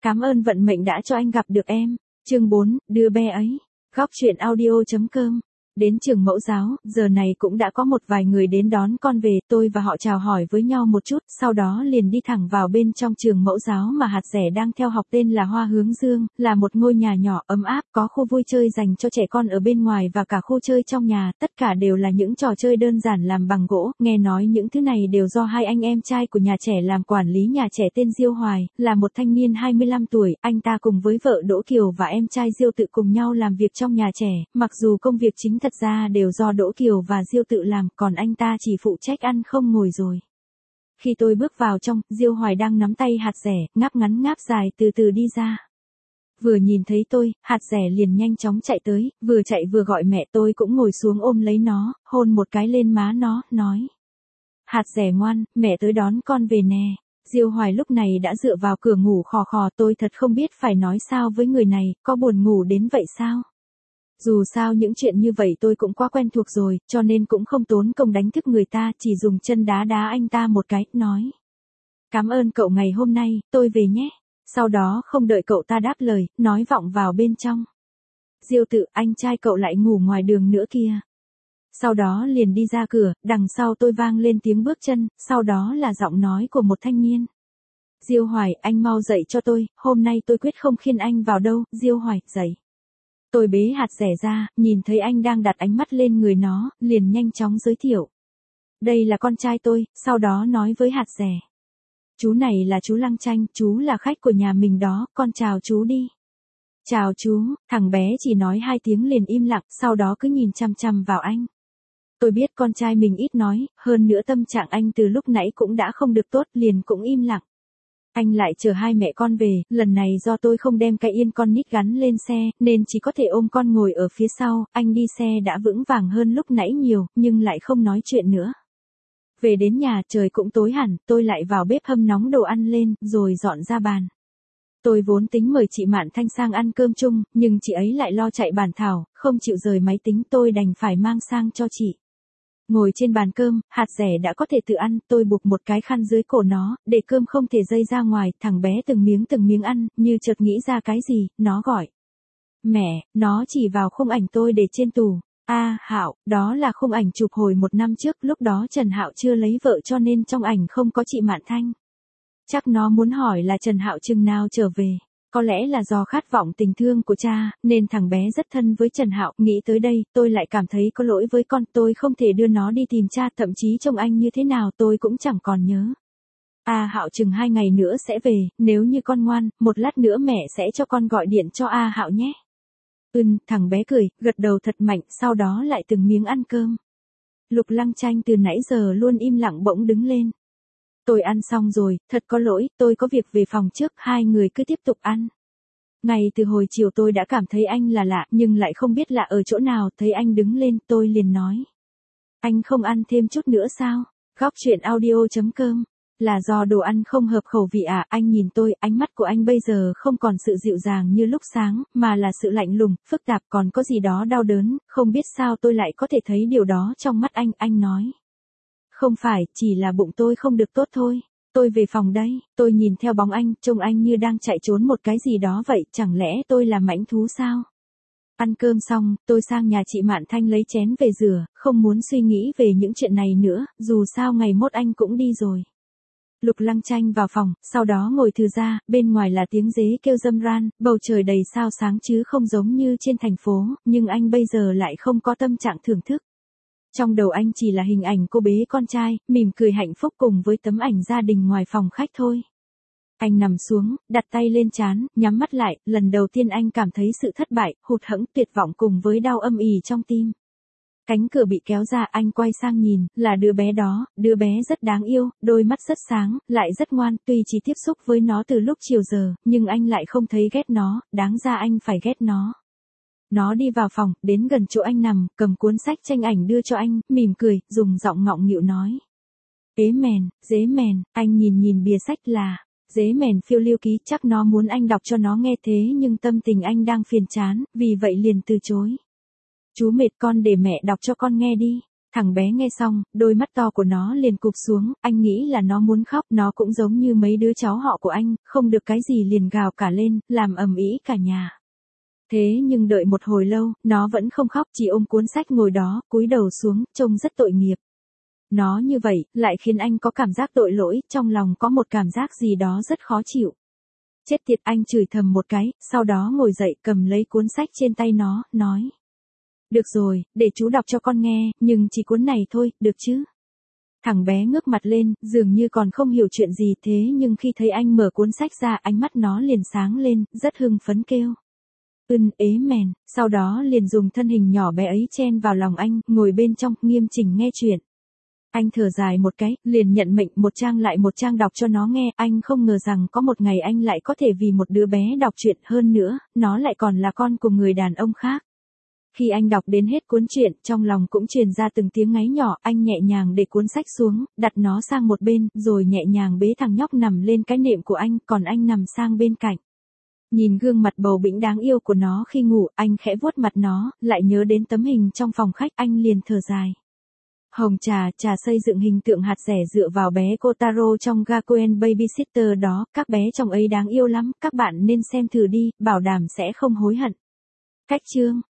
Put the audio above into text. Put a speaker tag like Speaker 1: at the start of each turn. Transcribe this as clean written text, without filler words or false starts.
Speaker 1: Cảm ơn vận mệnh đã cho anh gặp được em. Chương 4, đứa bé ấy. Góc truyện audio.com. Đến trường mẫu giáo, giờ này cũng đã có một vài người đến đón con về, tôi và họ chào hỏi với nhau một chút, sau đó liền đi thẳng vào bên trong trường mẫu giáo mà hạt rẻ đang theo học, tên là Hoa Hướng Dương, là một ngôi nhà nhỏ ấm áp, có khu vui chơi dành cho trẻ con ở bên ngoài và cả khu chơi trong nhà, tất cả đều là những trò chơi đơn giản làm bằng gỗ, nghe nói những thứ này đều do hai anh em trai của nhà trẻ làm quản lý. Nhà trẻ tên Diêu Hoài, là một thanh niên 25 tuổi, anh ta cùng với vợ Đỗ Kiều và em trai Diêu Tự cùng nhau làm việc trong nhà trẻ, mặc dù công việc chính thật ra đều do Đỗ Kiều và Diêu Tự làm, còn anh ta chỉ phụ trách ăn không ngồi rồi. Khi tôi bước vào trong, Diêu Hoài đang nắm tay hạt rẻ, ngáp ngắn ngáp dài từ từ đi ra. Vừa nhìn thấy tôi, hạt rẻ liền nhanh chóng chạy tới, vừa chạy vừa gọi mẹ. Tôi cũng ngồi xuống ôm lấy nó, hôn một cái lên má nó, nói: Hạt rẻ ngoan, mẹ tới đón con về nè. Diêu Hoài lúc này đã dựa vào cửa ngủ khò khò, tôi thật không biết phải nói sao với người này, có buồn ngủ đến vậy sao? Dù sao những chuyện như vậy tôi cũng quá quen thuộc rồi, cho nên cũng không tốn công đánh thức người ta, chỉ dùng chân đá đá anh ta một cái, nói: Cảm ơn cậu ngày hôm nay, tôi về nhé. Sau đó không đợi cậu ta đáp lời, nói vọng vào bên trong: Diêu Tự, anh trai cậu lại ngủ ngoài đường nữa kìa. Sau đó liền đi ra cửa, đằng sau tôi vang lên tiếng bước chân, sau đó là giọng nói của một thanh niên: Diêu Hoài, anh mau dậy cho tôi, hôm nay tôi quyết không khiêng anh vào đâu. Diêu Hoài, dậy. Tôi bế hạt rẻ ra, nhìn thấy anh đang đặt ánh mắt lên người nó, liền nhanh chóng giới thiệu: Đây là con trai tôi, sau đó nói với hạt rẻ: Chú này là chú Lăng Tranh, chú là khách của nhà mình đó, con chào chú đi. Chào chú. Thằng bé chỉ nói 2 tiếng liền im lặng, sau đó cứ nhìn chằm chằm vào anh. Tôi biết con trai mình ít nói, hơn nữa tâm trạng anh từ lúc nãy cũng đã không được tốt, liền cũng im lặng. Anh lại chờ hai mẹ con về, lần này do tôi không đem cái yên con nít gắn lên xe, nên chỉ có thể ôm con ngồi ở phía sau. Anh đi xe đã vững vàng hơn lúc nãy nhiều, nhưng lại không nói chuyện nữa. Về đến nhà trời cũng tối hẳn, tôi lại vào bếp hâm nóng đồ ăn lên, rồi dọn ra bàn. Tôi vốn tính mời chị Mạn Thanh sang ăn cơm chung, nhưng chị ấy lại lo chạy bản thảo, không chịu rời máy tính, tôi đành phải mang sang cho chị. Ngồi trên bàn cơm, hạt rẻ đã có thể tự ăn, tôi buộc một cái khăn dưới cổ nó, để cơm không thể dây ra ngoài. Thằng bé từng miếng ăn, như chợt nghĩ ra cái gì, nó gọi: Mẹ. Nó chỉ vào khung ảnh tôi để trên tủ. Hạo, đó là khung ảnh chụp hồi 1 năm trước, lúc đó Trần Hạo chưa lấy vợ cho nên trong ảnh không có chị Mạn Thanh. Chắc nó muốn hỏi là Trần Hạo chừng nào trở về. Có lẽ là do khát vọng tình thương của cha, nên thằng bé rất thân với Trần Hạo. Nghĩ tới đây, tôi lại cảm thấy có lỗi với con, tôi không thể đưa nó đi tìm cha, thậm chí trông anh như thế nào tôi cũng chẳng còn nhớ. Hạo chừng 2 ngày nữa sẽ về, nếu như con ngoan, một lát nữa mẹ sẽ cho con gọi điện cho Hạo nhé. Thằng bé cười, gật đầu thật mạnh, sau đó lại từng miếng ăn cơm. Lục Lăng Tranh từ nãy giờ luôn im lặng bỗng đứng lên. Tôi ăn xong rồi, thật có lỗi, tôi có việc về phòng trước. Hai người cứ tiếp tục ăn. Ngay từ hồi chiều tôi đã cảm thấy anh là lạ, nhưng lại không biết lạ ở chỗ nào. Thấy anh đứng lên, tôi liền nói: Anh không ăn thêm chút nữa sao? Góc truyện audio.com. Là do đồ ăn không hợp khẩu vị à? Anh nhìn tôi, ánh mắt của anh bây giờ không còn sự dịu dàng như lúc sáng, mà là sự lạnh lùng, phức tạp, còn có gì đó đau đớn. Không biết sao tôi lại có thể thấy điều đó trong mắt anh. Anh nói: Không phải, chỉ là bụng tôi không được tốt thôi. Tôi về phòng đây. Tôi nhìn theo bóng anh, trông anh như đang chạy trốn một cái gì đó vậy, chẳng lẽ tôi là mãnh thú sao? Ăn cơm xong, tôi sang nhà chị Mạn Thanh lấy chén về rửa, không muốn suy nghĩ về những chuyện này nữa, dù sao ngày mốt anh cũng đi rồi. Lục Lăng Tranh vào phòng, sau đó ngồi thư ra, bên ngoài là tiếng dế kêu râm ran, bầu trời đầy sao sáng chứ không giống như trên thành phố, nhưng anh bây giờ lại không có tâm trạng thưởng thức. Trong đầu anh chỉ là hình ảnh cô bế con trai, mỉm cười hạnh phúc cùng với tấm ảnh gia đình ngoài phòng khách thôi. Anh nằm xuống, đặt tay lên trán, nhắm mắt lại, lần đầu tiên anh cảm thấy sự thất bại, hụt hẫng, tuyệt vọng cùng với đau âm ỉ trong tim. Cánh cửa bị kéo ra, anh quay sang nhìn, là đứa bé đó, đứa bé rất đáng yêu, đôi mắt rất sáng, lại rất ngoan, tuy chỉ tiếp xúc với nó từ lúc chiều giờ, nhưng anh lại không thấy ghét nó, đáng ra anh phải ghét nó. Nó đi vào phòng, đến gần chỗ anh nằm, cầm cuốn sách tranh ảnh đưa cho anh, mỉm cười, dùng giọng ngọng nghịu nói: Ế mèn, dế mèn. Anh nhìn bìa sách là Dế mèn phiêu lưu ký, chắc nó muốn anh đọc cho nó nghe thế nhưng tâm tình anh đang phiền chán, vì vậy liền từ chối. Chú mệt, con để mẹ đọc cho con nghe đi. Thằng bé nghe xong, đôi mắt to của nó liền cụp xuống, anh nghĩ là nó muốn khóc, nó cũng giống như mấy đứa cháu họ của anh, không được cái gì liền gào cả lên, làm ầm ĩ cả nhà. Thế nhưng đợi một hồi lâu, nó vẫn không khóc, chỉ ôm cuốn sách ngồi đó, cúi đầu xuống, trông rất tội nghiệp. Nó như vậy, lại khiến anh có cảm giác tội lỗi, trong lòng có một cảm giác gì đó rất khó chịu. Chết tiệt, anh chửi thầm một cái, sau đó ngồi dậy cầm lấy cuốn sách trên tay nó, nói. Được rồi, để chú đọc cho con nghe, nhưng chỉ cuốn này thôi, được chứ? Thằng bé ngước mặt lên, dường như còn không hiểu chuyện gì thế nhưng khi thấy anh mở cuốn sách ra ánh mắt nó liền sáng lên, rất hưng phấn kêu. Ế mèn, sau đó liền dùng thân hình nhỏ bé ấy chen vào lòng anh, ngồi bên trong, nghiêm chỉnh nghe chuyện. Anh thở dài một cái, liền nhận mệnh một trang lại một trang đọc cho nó nghe, anh không ngờ rằng có một ngày anh lại có thể vì một đứa bé đọc chuyện hơn nữa, nó lại còn là con của người đàn ông khác. Khi anh đọc đến hết cuốn truyện, trong lòng cũng truyền ra từng tiếng ngáy nhỏ, anh nhẹ nhàng để cuốn sách xuống, đặt nó sang một bên, rồi nhẹ nhàng bế thằng nhóc nằm lên cái nệm của anh, còn anh nằm sang bên cạnh. Nhìn gương mặt bầu bĩnh đáng yêu của nó khi ngủ, anh khẽ vuốt mặt nó, lại nhớ đến tấm hình trong phòng khách, anh liền thở dài. Hồng trà xây dựng hình tượng hạt rẻ dựa vào bé Kotaro trong Gakuen Babysitter đó, các bé trong ấy đáng yêu lắm, các bạn nên xem thử đi, bảo đảm sẽ không hối hận. Cách chương